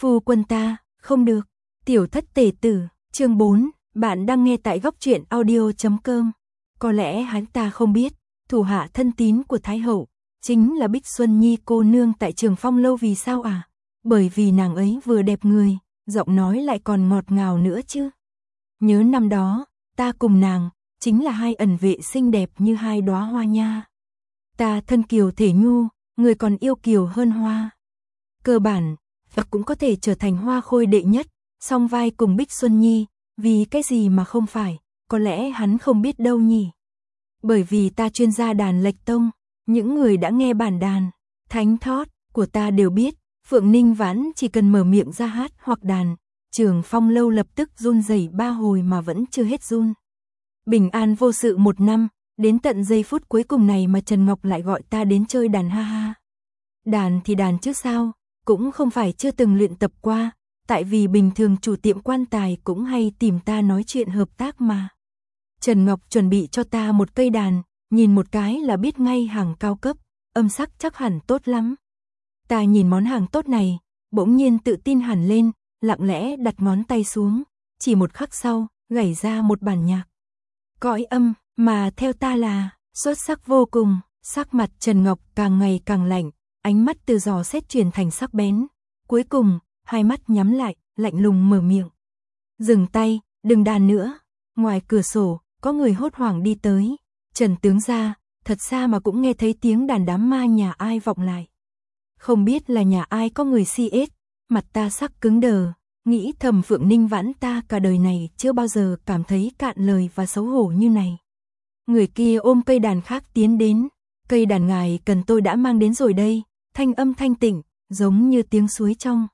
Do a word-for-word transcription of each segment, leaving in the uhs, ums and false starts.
Phu quân ta, không được. Tiểu thất tể tử, chương bốn, bạn đang nghe tại góc truyện audio chấm com. Có lẽ hắn ta không biết, thủ hạ thân tín của Thái hậu chính là Bích Xuân Nhi cô nương tại Trường Phong lâu. Vì sao à? Bởi vì nàng ấy vừa đẹp người, giọng nói lại còn ngọt ngào nữa chứ. Nhớ năm đó, ta cùng nàng chính là hai ẩn vệ xinh đẹp như hai đóa hoa nha. Ta thân kiều thể nhu, người còn yêu kiều hơn hoa. Cơ bản, và cũng có thể trở thành hoa khôi đệ nhất, song vai cùng Bích Xuân Nhi, vì cái gì mà không phải, có lẽ hắn không biết đâu nhỉ. Bởi vì ta chuyên gia đàn lệch tông, những người đã nghe bản đàn, thánh thót của ta đều biết, Phượng Ninh Vãn chỉ cần mở miệng ra hát hoặc đàn, Trường Phong lâu lập tức run rẩy ba hồi mà vẫn chưa hết run. Bình an vô sự một năm, đến tận giây phút cuối cùng này mà Trần Ngọc lại gọi ta đến chơi đàn ha ha. Đàn thì đàn chứ sao, cũng không phải chưa từng luyện tập qua, tại vì bình thường chủ tiệm quan tài cũng hay tìm ta nói chuyện hợp tác mà. Trần Ngọc chuẩn bị cho ta một cây đàn, nhìn một cái là biết ngay hàng cao cấp, âm sắc chắc hẳn tốt lắm. Ta nhìn món hàng tốt này, bỗng nhiên tự tin hẳn lên, lặng lẽ đặt ngón tay xuống, chỉ một khắc sau, gảy ra một bản nhạc. Cõi âm, mà theo ta là, xuất sắc vô cùng, sắc mặt Trần Ngọc càng ngày càng lạnh, ánh mắt từ dò xét chuyển thành sắc bén. Cuối cùng, hai mắt nhắm lại, lạnh lùng mở miệng. Dừng tay, đừng đàn nữa. Ngoài cửa sổ, có người hốt hoảng đi tới. Trần tướng gia, thật xa mà cũng nghe thấy tiếng đàn đám ma nhà ai vọng lại. Không biết là nhà ai có người si ết, mặt ta sắc cứng đờ, nghĩ thầm Phượng Ninh Vãn ta cả đời này chưa bao giờ cảm thấy cạn lời và xấu hổ như này. Người kia ôm cây đàn khác tiến đến, cây đàn ngài cần tôi đã mang đến rồi đây, thanh âm thanh tịnh, giống như tiếng suối trong.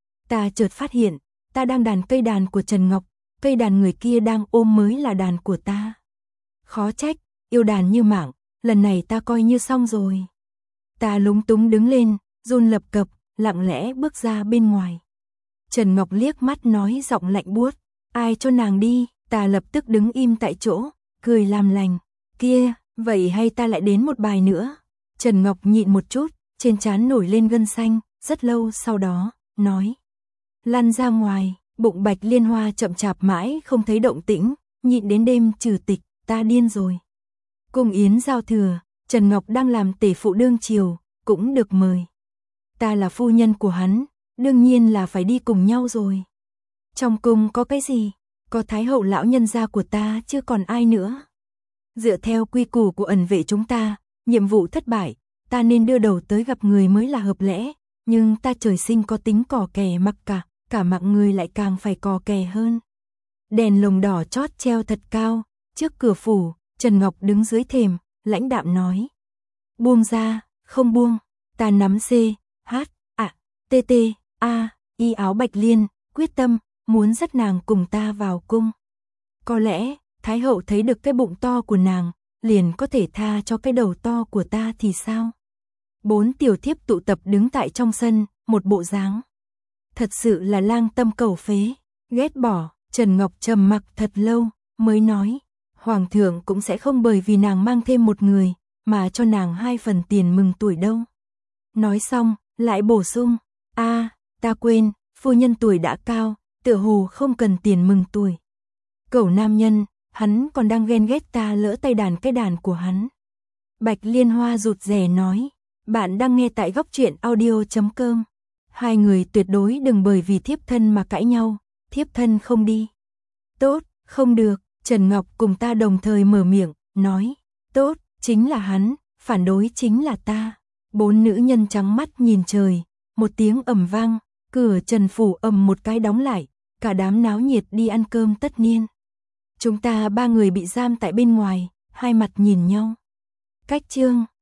Ta chợt phát hiện, ta đang đàn cây đàn của Trần Ngọc, cây đàn người kia đang ôm mới là đàn của ta. Khó trách, yêu đàn như mạng, lần này ta coi như xong rồi. Ta lúng túng đứng lên, run lập cập, lặng lẽ bước ra bên ngoài. Trần Ngọc liếc mắt nói giọng lạnh buốt, ai cho nàng đi, ta lập tức đứng im tại chỗ, cười làm lành. Kia, vậy hay ta lại đến một bài nữa. Trần Ngọc nhịn một chút, trên trán nổi lên gân xanh, rất lâu sau đó, nói. Lăn ra ngoài, bụng Bạch Liên Hoa chậm chạp mãi không thấy động tĩnh, nhịn đến đêm trừ tịch, ta điên rồi. Cung yến giao thừa, Trần Ngọc đang làm tể phụ đương triều, cũng được mời. Ta là phu nhân của hắn, đương nhiên là phải đi cùng nhau rồi. Trong cung có cái gì? Có Thái hậu lão nhân gia của ta chứ còn ai nữa. Dựa theo quy củ của ẩn vệ chúng ta, nhiệm vụ thất bại, ta nên đưa đầu tới gặp người mới là hợp lẽ, nhưng ta trời sinh có tính cò kè mặc cả, cả mạng người lại càng phải cò kè hơn. Đèn lồng đỏ chót treo thật cao, trước cửa phủ, Trần Ngọc đứng dưới thềm, lãnh đạm nói. Buông ra, không buông, ta nắm C, H, A, T T, A, y áo Bạch Liên, quyết tâm, muốn dắt nàng cùng ta vào cung. Có lẽ, Thái hậu thấy được cái bụng to của nàng, liền có thể tha cho cái đầu to của ta thì sao? Bốn tiểu thiếp tụ tập đứng tại trong sân, một bộ dáng. Thật sự là lang tâm cầu phế, ghét bỏ. Trần Ngọc trầm mặc thật lâu, mới nói. Hoàng thượng cũng sẽ không bởi vì nàng mang thêm một người, mà cho nàng hai phần tiền mừng tuổi đâu. Nói xong, lại bổ sung. a ta quên, phu nhân tuổi đã cao, tựa hồ không cần tiền mừng tuổi. Cẩu nam nhân, hắn còn đang ghen ghét ta lỡ tay đàn cái đàn của hắn. Bạch Liên Hoa rụt rè nói. Bạn đang nghe tại góc truyện audio chấm com. Hai người tuyệt đối đừng bởi vì thiếp thân mà cãi nhau, thiếp thân không đi. Tốt, không được, Trần Ngọc cùng ta đồng thời mở miệng, nói. Tốt, chính là hắn, phản đối chính là ta. Bốn nữ nhân trắng mắt nhìn trời, một tiếng ầm vang, cửa Trần phủ ầm một cái đóng lại, cả đám náo nhiệt đi ăn cơm tất niên. Chúng ta ba người bị giam tại bên ngoài, hai mặt nhìn nhau. Cách chương